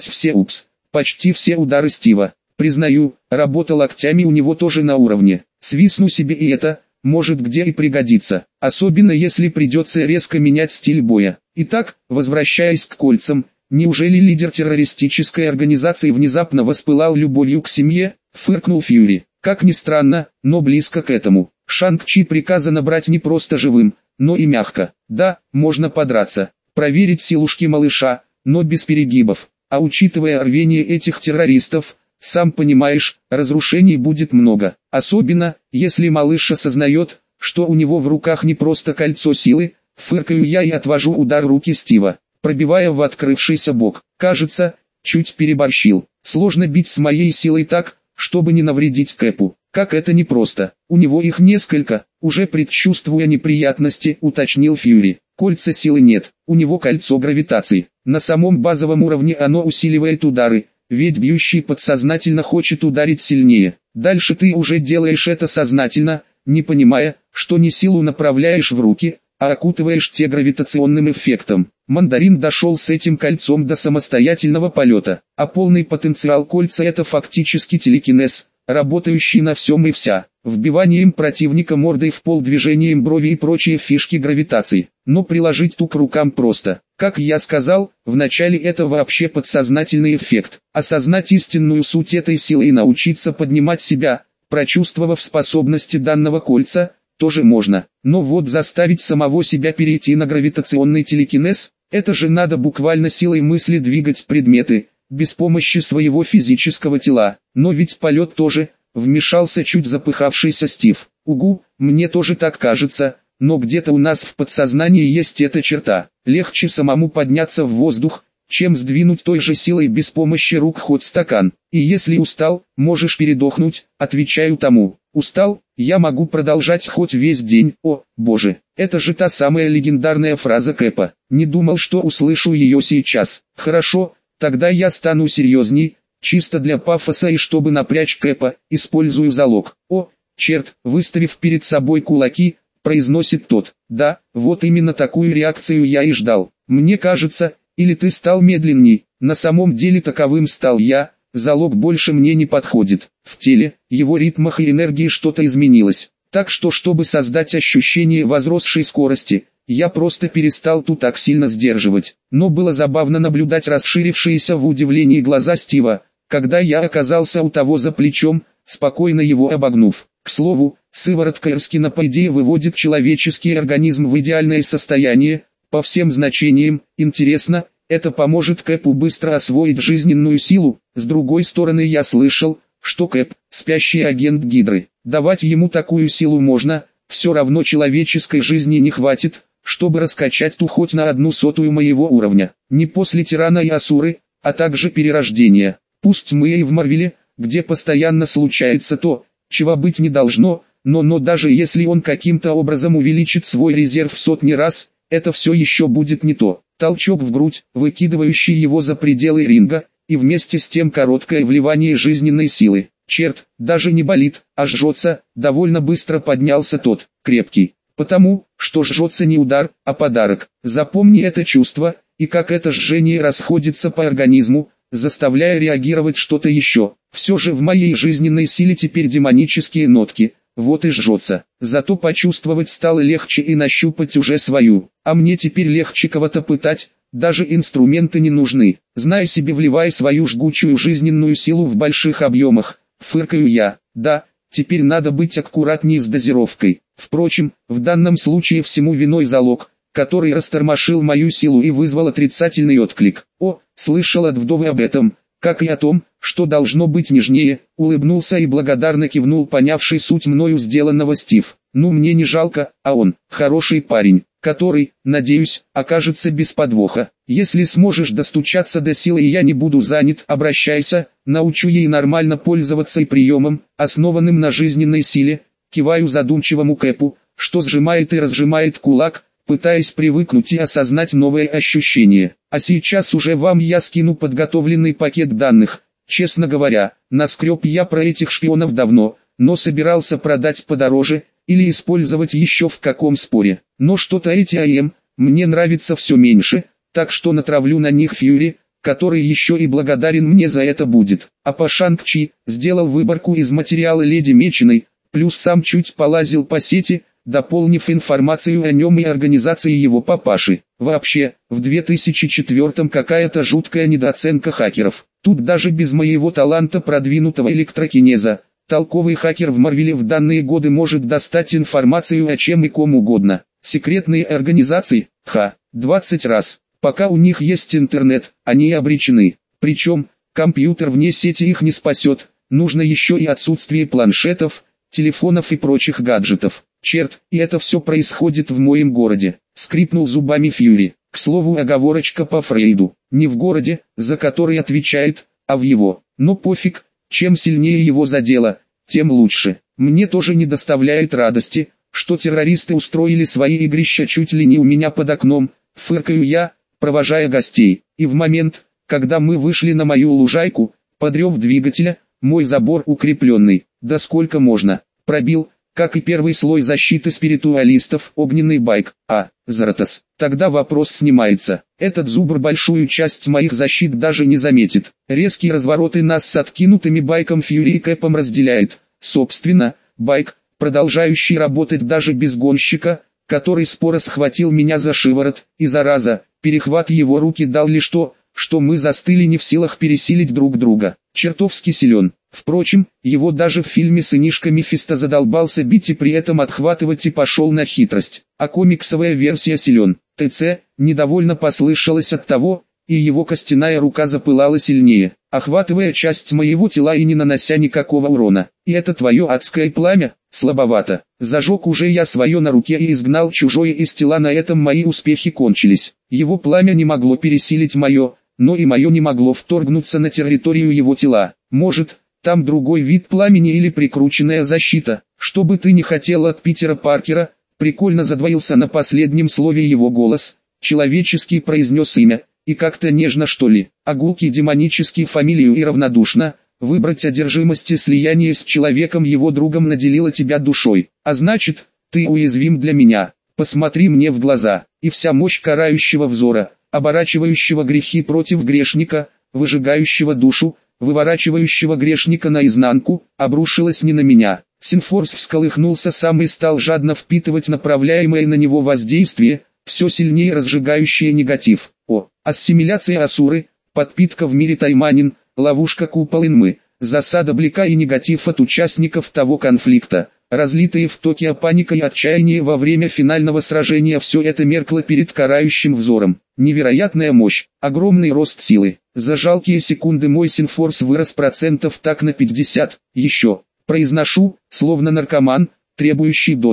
Speaker 1: почти все удары Стива. Признаю, работа локтями у него тоже на уровне. Свистну себе и это, может где и пригодится. Особенно если придется резко менять стиль боя. Итак, возвращаясь к кольцам, неужели лидер террористической организации внезапно воспылал любовью к семье? Фыркнул Фьюри. Как ни странно, но близко к этому. Шанг-Чи приказано брать не просто живым, но и мягко. Да, можно подраться, проверить силушки малыша, но без перегибов. А учитывая рвение этих террористов, сам понимаешь, разрушений будет много. Особенно, если малыш осознает, что у него в руках не просто кольцо силы. Фыркаю я и отвожу удар руки Стива, пробивая в открывшийся бок. Кажется, чуть переборщил. Сложно бить с моей силой так, чтобы не навредить Кэпу. Как это непросто. У него их несколько, уже предчувствуя неприятности, уточнил Фьюри. Кольца силы нет, у него кольцо гравитации. На самом базовом уровне оно усиливает удары, ведь бьющий подсознательно хочет ударить сильнее. Дальше ты уже делаешь это сознательно, не понимая, что не силу направляешь в руки, а окутываешь те гравитационным эффектом. Мандарин дошел с этим кольцом до самостоятельного полета, а полный потенциал кольца — это фактически телекинез, работающий на всем и вся, вбиванием противника мордой в пол, движением брови и прочие фишки гравитации. Но приложить ту к рукам просто. Как я сказал, вначале это вообще подсознательный эффект. Осознать истинную суть этой силы и научиться поднимать себя, прочувствовав способности данного кольца, тоже можно. Но вот заставить самого себя перейти на гравитационный телекинез, это же надо буквально силой мысли двигать предметы, без помощи своего физического тела. Но ведь полет тоже, вмешался чуть запыхавшийся Стив. Угу, мне тоже так кажется, но где-то у нас в подсознании есть эта черта. Легче самому подняться в воздух, чем сдвинуть той же силой без помощи рук хоть стакан. И если устал, можешь передохнуть, отвечаю тому. Устал, я могу продолжать хоть весь день. О, боже, это же та самая легендарная фраза Кэпа. Не думал, что услышу ее сейчас. Хорошо, тогда я стану серьезней, чисто для пафоса и чтобы напрячь Кэпа, использую залог. О, черт, выставив перед собой кулаки, произносит тот. Да, вот именно такую реакцию я и ждал. Мне кажется, или ты стал медленней, на самом деле таковым стал я, залог больше мне не подходит. В теле, его ритмах и энергии что-то изменилось. Так что, чтобы создать ощущение возросшей скорости, я просто перестал тут так сильно сдерживать. Но было забавно наблюдать расширившиеся в удивлении глаза Стива, когда я оказался у того за плечом, спокойно его обогнув. К слову, сыворотка Эрскина по идее выводит человеческий организм в идеальное состояние, по всем значениям. Интересно, это поможет Кэпу быстро освоить жизненную силу. С другой стороны, я слышал, что Кэп – спящий агент Гидры. Давать ему такую силу можно, все равно человеческой жизни не хватит, чтобы раскачать ту хоть на 1/100 моего уровня. Не после тирана и асуры, а также перерождения. Пусть мы и в Марвеле, где постоянно случается то, чего быть не должно, но даже если он каким-то образом увеличит свой резерв в сотни раз, это все еще будет не то. Толчок в грудь, выкидывающий его за пределы ринга, и вместе с тем короткое вливание жизненной силы. Черт, даже не болит, а жжется. Довольно быстро поднялся тот, крепкий. Потому, что жжется не удар, а подарок. Запомни это чувство, и как это жжение расходится по организму, заставляя реагировать что-то еще. Все же в моей жизненной силе теперь демонические нотки, вот и жжется. Зато почувствовать стало легче и нащупать уже свою. А мне теперь легче кого-то пытать, даже инструменты не нужны. Знай себе, вливай свою жгучую жизненную силу в больших объемах, фыркаю я. Да, теперь надо быть аккуратней с дозировкой. Впрочем, в данном случае всему виной залог, который растормошил мою силу и вызвал отрицательный отклик. О, слышал от вдовы об этом, как и о том, что должно быть нежнее, улыбнулся и благодарно кивнул понявший суть мною сделанного Стив. Ну, мне не жалко, а он, хороший парень, который, надеюсь, окажется без подвоха. Если сможешь достучаться до силы и я не буду занят, обращайся, научу ей нормально пользоваться и приемом, основанным на жизненной силе. Киваю задумчивому Кэпу, что сжимает и разжимает кулак, пытаясь привыкнуть и осознать новые ощущения. А сейчас уже вам я скину подготовленный пакет данных. Честно говоря, наскреб я про этих шпионов давно, но собирался продать подороже, или использовать еще в каком споре. Но что-то эти АМ, мне нравится все меньше, так что натравлю на них Фьюри, который еще и благодарен мне за это будет. А по Шанг-Чи, сделал выборку из материала Леди Меченой, плюс сам чуть полазил по сети, дополнив информацию о нем и организации его папаши. Вообще, в 2004-м какая-то жуткая недооценка хакеров. Тут даже без моего таланта продвинутого электрокинеза, толковый хакер в Марвеле в данные годы может достать информацию о чем и ком угодно. Секретные организации, 20 раз. Пока у них есть интернет, они обречены. Причем, компьютер вне сети их не спасет, нужно еще и отсутствие планшетов, телефонов и прочих гаджетов. Черт, и это все происходит в моем городе. Скрипнул зубами Фьюри. К слову, оговорочка по Фрейду. Не в городе, за который отвечает, а в его. Но пофиг, чем сильнее его задело, тем лучше. Мне тоже не доставляет радости, что террористы устроили свои игрища чуть ли не у меня под окном, фыркаю я, провожая гостей. И в момент, когда мы вышли на мою лужайку, под рев двигателя, мой забор укрепленный, да сколько можно, пробил, как и первый слой защиты спиритуалистов, огненный байк, Заратос. Тогда вопрос снимается. Этот зубр большую часть моих защит даже не заметит. Резкие развороты нас с откинутыми байком Фьюри и Кэпом разделяет. Собственно, байк, продолжающий работать даже без гонщика, который споро схватил меня за шиворот, и зараза, перехват его руки дал лишь то, что мы застыли не в силах пересилить друг друга. Чертовски силен. Впрочем, его даже в фильме сынишка Мефисто задолбался бить и при этом отхватывать и пошел на хитрость. А комиксовая версия силен. ТЦ, недовольно послышалось от того, и его костяная рука запылала сильнее, охватывая часть моего тела и не нанося никакого урона. И это твое адское пламя? Слабовато. Зажег уже я свое на руке и изгнал чужое из тела, на этом мои успехи кончились. Его пламя не могло пересилить мое, но и мое не могло вторгнуться на территорию его тела. Может, там другой вид пламени или прикрученная защита. Что бы ты ни хотел от Питера Паркера, прикольно задвоился на последнем слове его голос, человеческий произнес имя, и как-то нежно что ли, а гулкий демонический фамилию и равнодушно, выбрать одержимости слияния с человеком его другом наделило тебя душой, а значит, ты уязвим для меня, посмотри мне в глаза, и вся мощь карающего взора, оборачивающего грехи против грешника, выжигающего душу, выворачивающего грешника наизнанку, обрушилась не на меня. Синфорс всколыхнулся сам и стал жадно впитывать направляемое на него воздействие, все сильнее разжигающее негатив. Ассимиляция Асуры, подпитка в мире Тайманин, ловушка Купол Инмы, засада Блика и негатив от участников того конфликта, разлитые в Токио паника и отчаяние во время финального сражения, все это меркло перед карающим взором. Невероятная мощь, огромный рост силы. За жалкие секунды мой синфорс вырос процентов так на 50, еще. Произношу, словно наркоман, требующий дозу.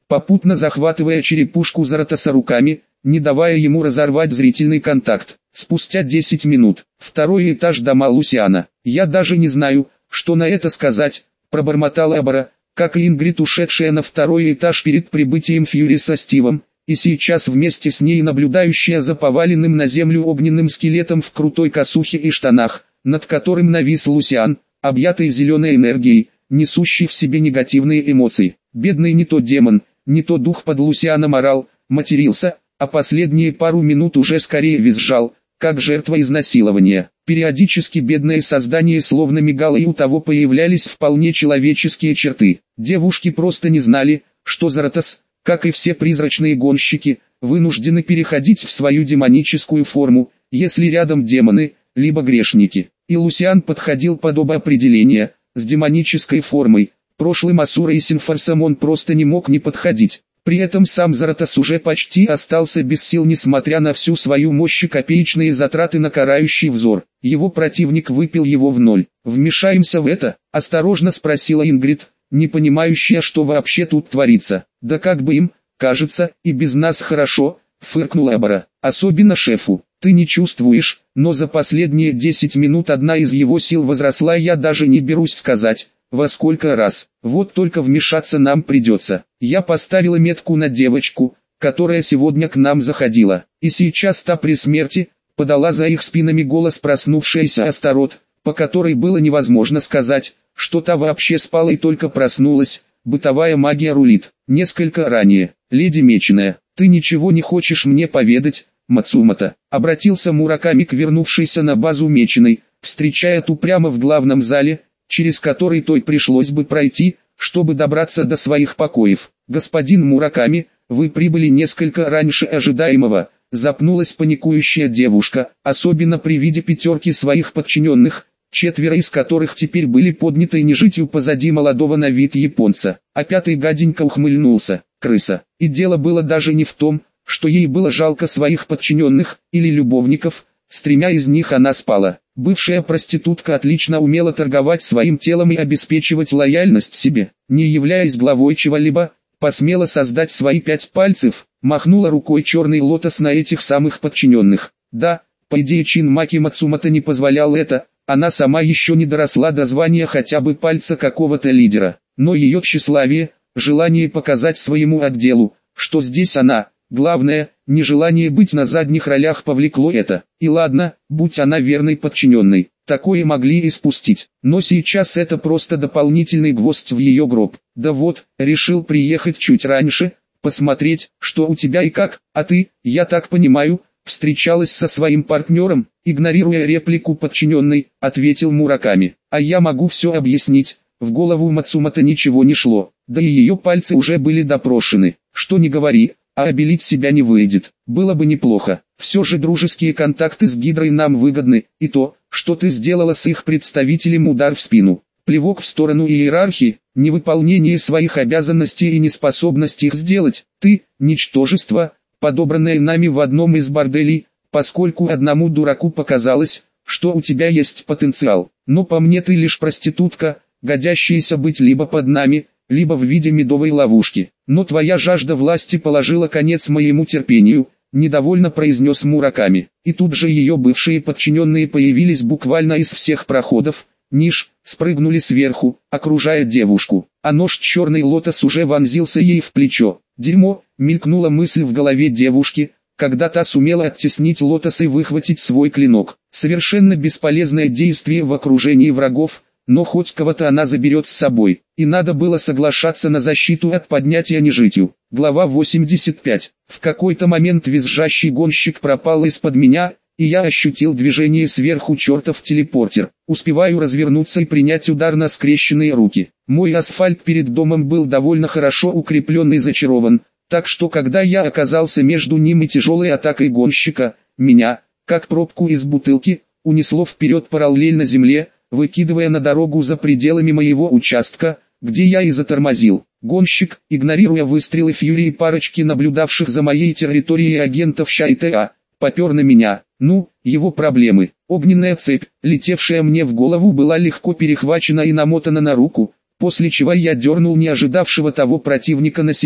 Speaker 1: попутно захватывая черепушку Заратоса руками, не давая ему разорвать зрительный контакт. Спустя 10 минут, второй этаж дома Лусиана. «Я даже не знаю, что на это сказать», — пробормотала Абара, как и Ингрид, ушедшая на второй этаж перед прибытием Фьюри со Стивом, и сейчас вместе с ней наблюдающая за поваленным на землю огненным скелетом в крутой косухе и штанах, над которым навис Лусиан, объятый зеленой энергией, несущий в себе негативные эмоции. Бедный не то демон, не то дух под Лусианом орал, матерился, а последние пару минут уже скорее визжал, как жертва изнасилования. Периодически бедное создание словно мигало, и у того появлялись вполне человеческие черты. Девушки просто не знали, что Заратос, как и все призрачные гонщики, вынуждены переходить в свою демоническую форму, если рядом демоны, либо грешники. И Лусиан подходил под оба определения. С демонической формой, прошлым Асурой и Синфарсом он просто не мог не подходить. При этом сам Заратос уже почти остался без сил, несмотря на всю свою мощь и копеечные затраты на карающий взор. Его противник выпил его в ноль. «Вмешаемся в это?» – осторожно спросила Ингрид, не понимающая, что вообще тут творится. «Да как бы им, кажется, и без нас хорошо», – фыркнула Абара. «Особенно шефу. Ты не чувствуешь, но за последние 10 минут одна из его сил возросла, я даже не берусь сказать, во сколько раз. Вот только вмешаться нам придется. Я поставила метку на девочку, которая сегодня к нам заходила, и сейчас та при смерти», — подала за их спинами голос проснувшаяся Астарот, по которой было невозможно сказать, что та вообще спала и только проснулась. Бытовая магия рулит. Несколько ранее. «Леди Меченая, ты ничего не хочешь мне поведать?» «Мацумото», — обратился Мураками к вернувшейся на базу Меченой, встречая ту прямо в главном зале, через который той пришлось бы пройти, чтобы добраться до своих покоев. «Господин Мураками, вы прибыли несколько раньше ожидаемого», — запнулась паникующая девушка, особенно при виде пятерки своих подчиненных, 4 из которых теперь были подняты нежитью позади молодого на вид японца, а 5-й гаденько ухмыльнулся. «Крыса». И дело было даже не в том, что ей было жалко своих подчиненных, или любовников, с 3 из них она спала. Бывшая проститутка отлично умела торговать своим телом и обеспечивать лояльность себе, не являясь главой чего-либо, посмела создать свои 5 пальцев, махнула рукой черный лотос на этих самых подчиненных. Да, по идее Чинмаки Мацумото не позволял это, она сама еще не доросла до звания хотя бы пальца какого-то лидера, но ее тщеславие, желание показать своему отделу, что здесь она, главное, нежелание быть на задних ролях повлекло это. И ладно, будь она верной подчиненной, такое могли и спустить. Но сейчас это просто дополнительный гвоздь в ее гроб. Да вот, решил приехать чуть раньше, посмотреть, что у тебя и как, а ты, я так понимаю, встречалась со своим партнером, игнорируя реплику подчиненной, ответил Мураками. А я могу все объяснить. В голову Мацумото ничего не шло, да и ее пальцы уже были допрошены. Что ни говори, а обелить себя не выйдет. Было бы неплохо. Все же дружеские контакты с Гидрой нам выгодны, и то, что ты сделала с их представителем, удар в спину. Плевок в сторону иерархии, невыполнение своих обязанностей и неспособность их сделать. Ты – ничтожество, подобранное нами в одном из борделей, поскольку одному дураку показалось, что у тебя есть потенциал. Но по мне ты лишь проститутка, годящаяся быть либо под нами, либо в виде медовой ловушки. Но твоя жажда власти положила конец моему терпению, недовольно произнес Мураками. И тут же ее бывшие подчиненные появились буквально из всех проходов, ниш, спрыгнули сверху, окружая девушку. А нож черный лотос уже вонзился ей в плечо. «Дерьмо», мелькнула мысль в голове девушки, когда та сумела оттеснить лотос и выхватить свой клинок. Совершенно бесполезное действие в окружении врагов, но хоть кого-то она заберет с собой, и надо было соглашаться на защиту от поднятия нежитью. Глава 85. В какой-то момент визжащий гонщик пропал из-под меня, и я ощутил движение сверху чертов телепортер. Успеваю развернуться и принять удар на скрещенные руки. Мой асфальт перед домом был довольно хорошо укреплен и зачарован, так что когда я оказался между ним и тяжелой атакой гонщика, меня, как пробку из бутылки, унесло вперед параллельно земле, выкидывая на дорогу за пределами моего участка, где я и затормозил. Гонщик, игнорируя выстрелы Фьюри и парочки наблюдавших за моей территорией агентов ЩА, попер на меня. Ну, его проблемы. Огненная цепь, летевшая мне в голову, была легко перехвачена и намотана на руку, после чего я дернул не ожидавшего того противника на себя,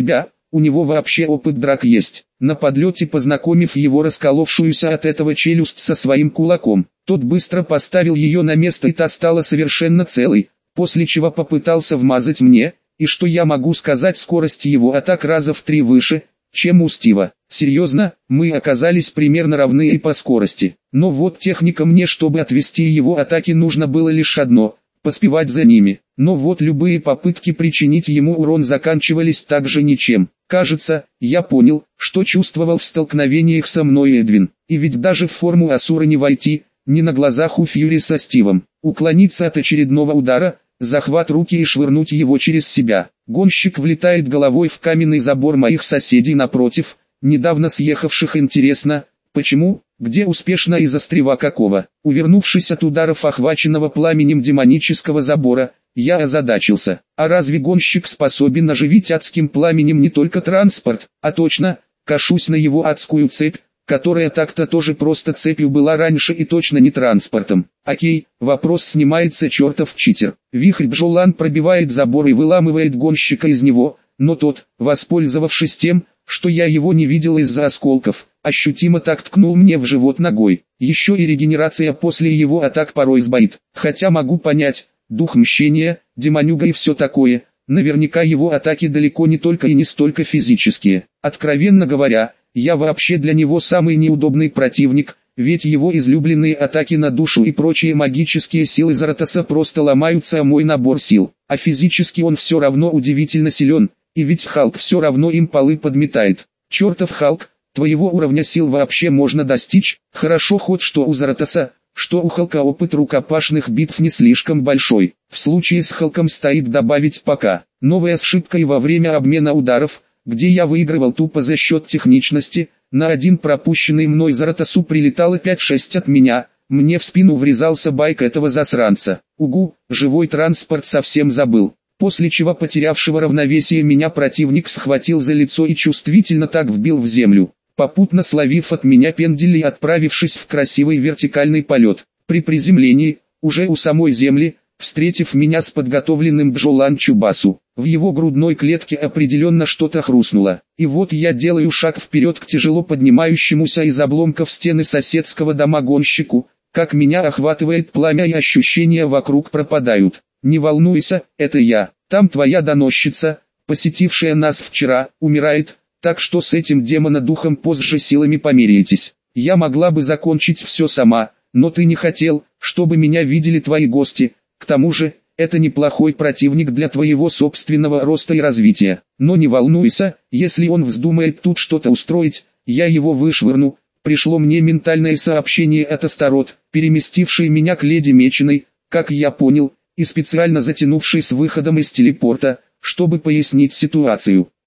Speaker 1: у него вообще опыт драк есть. На подлете познакомив его расколовшуюся от этого челюсть со своим кулаком, тот быстро поставил ее на место и та стала совершенно целой, после чего попытался вмазать мне, и что я могу сказать, скорость его атак раза в 3 выше, чем у Стива. Серьезно, мы оказались примерно равны и по скорости. Но вот техника мне, чтобы отвести его атаки, нужно было лишь одно – поспевать за ними. Но вот любые попытки причинить ему урон заканчивались также ничем. Кажется, я понял, что чувствовал в столкновениях со мной Эдвин. И ведь даже в форму Асура не войти, ни на глазах у Фьюри со Стивом. Уклониться от очередного удара, захват руки и швырнуть его через себя. Гонщик влетает головой в каменный забор моих соседей напротив, недавно съехавших. Интересно, почему, где успешно и застрява какого. Увернувшись от ударов охваченного пламенем демонического забора, я озадачился. А разве гонщик способен оживить адским пламенем не только транспорт, а точно, кашусь на его адскую цепь, которая так-то тоже просто цепью была раньше и точно не транспортом. Окей, вопрос снимается, чертов читер. Вихрь Бджолан пробивает забор и выламывает гонщика из него, но тот, воспользовавшись тем, что я его не видел из-за осколков, ощутимо так ткнул мне в живот ногой. Еще и регенерация после его атак порой сбоит. Хотя могу понять, дух мщения, демонюга и все такое, наверняка его атаки далеко не только и не столько физические. Откровенно говоря, я вообще для него самый неудобный противник, ведь его излюбленные атаки на душу и прочие магические силы Заратоса просто ломаются о мой набор сил. А физически он все равно удивительно силен, и ведь Халк все равно им полы подметает. Чертов Халк, твоего уровня сил вообще можно достичь, хорошо хоть что у Заратоса, что у Халка опыт рукопашных битв не слишком большой. В случае с Халком стоит добавить пока. Новая ошибка и во время обмена ударов, где я выигрывал тупо за счет техничности, на один пропущенный мной Заратосу прилетало 5-6 от меня, мне в спину врезался байк этого засранца. Угу, живой транспорт совсем забыл. После чего потерявшего равновесие меня противник схватил за лицо и чувствительно так вбил в землю, попутно словив от меня пендель и отправившись в красивый вертикальный полет. При приземлении, уже у самой земли, встретив меня с подготовленным Бджолан Чубасу, в его грудной клетке определенно что-то хрустнуло. И вот я делаю шаг вперед к тяжело поднимающемуся из обломков стены соседского дома гонщику, как меня охватывает пламя и ощущения вокруг пропадают. Не волнуйся, это я, там твоя доносчица, посетившая нас вчера, умирает, так что с этим демонодухом позже силами померяетесь. Я могла бы закончить все сама, но ты не хотел, чтобы меня видели твои гости. К тому же, это неплохой противник для твоего собственного роста и развития. Но не волнуйся, если он вздумает тут что-то устроить, я его вышвырну. Пришло мне ментальное сообщение от Астарот, переместившей меня к леди Меченой, как я понял, и специально затянувшей с выходом из телепорта, чтобы пояснить ситуацию.